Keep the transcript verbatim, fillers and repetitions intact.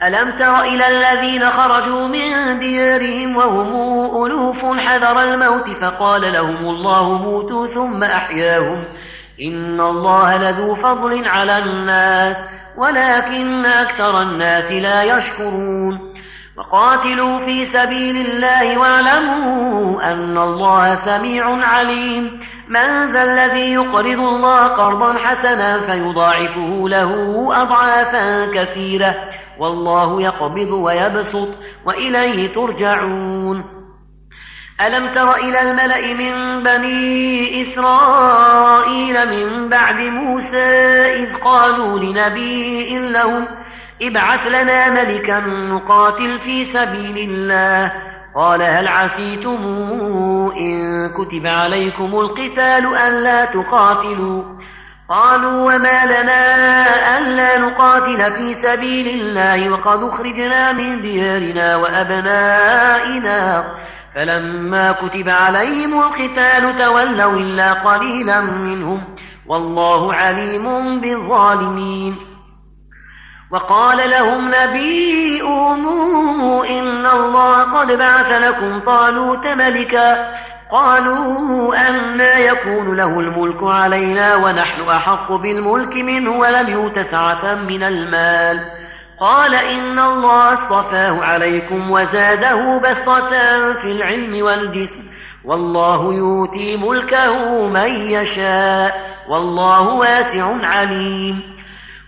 ألم تر إلى الذين خرجوا من ديارهم وهم ألوف حذر الموت فقال لهم الله موتوا ثم أحياهم إن الله لذو فضل على الناس ولكن أكثر الناس لا يشكرون وقاتلوا في سبيل الله واعلموا أن الله سميع عليم من ذا الذي يقرض الله قرضا حسنا فيضاعفه له أضعافا كثيرة والله يقبض ويبسط وإليه ترجعون ألم تر إلى الملأ من بني إسرائيل من بعد موسى إذ قالوا لنبي لهم ابعث لنا ملكا نقاتل في سبيل الله قال هل عسيتم إن كتب عليكم القتال ألا تقاتلوا قالوا وما لنا ألا نقاتل في سبيل الله وقد أخرجنا من ديارنا وأبنائنا فلما كتب عليهم القتال تولوا إلا قليلا منهم والله عليم بالظالمين وقال لهم نبيهم إن الله قد بعث لكم طالوت ملكا قالوا أنى يكون له الملك علينا ونحن أحق بالملك منه ولم يؤت سعة من المال قال إن الله اصطفاه عليكم وزاده بسطة في العلم والجسم والله يؤتي ملكه من يشاء والله واسع عليم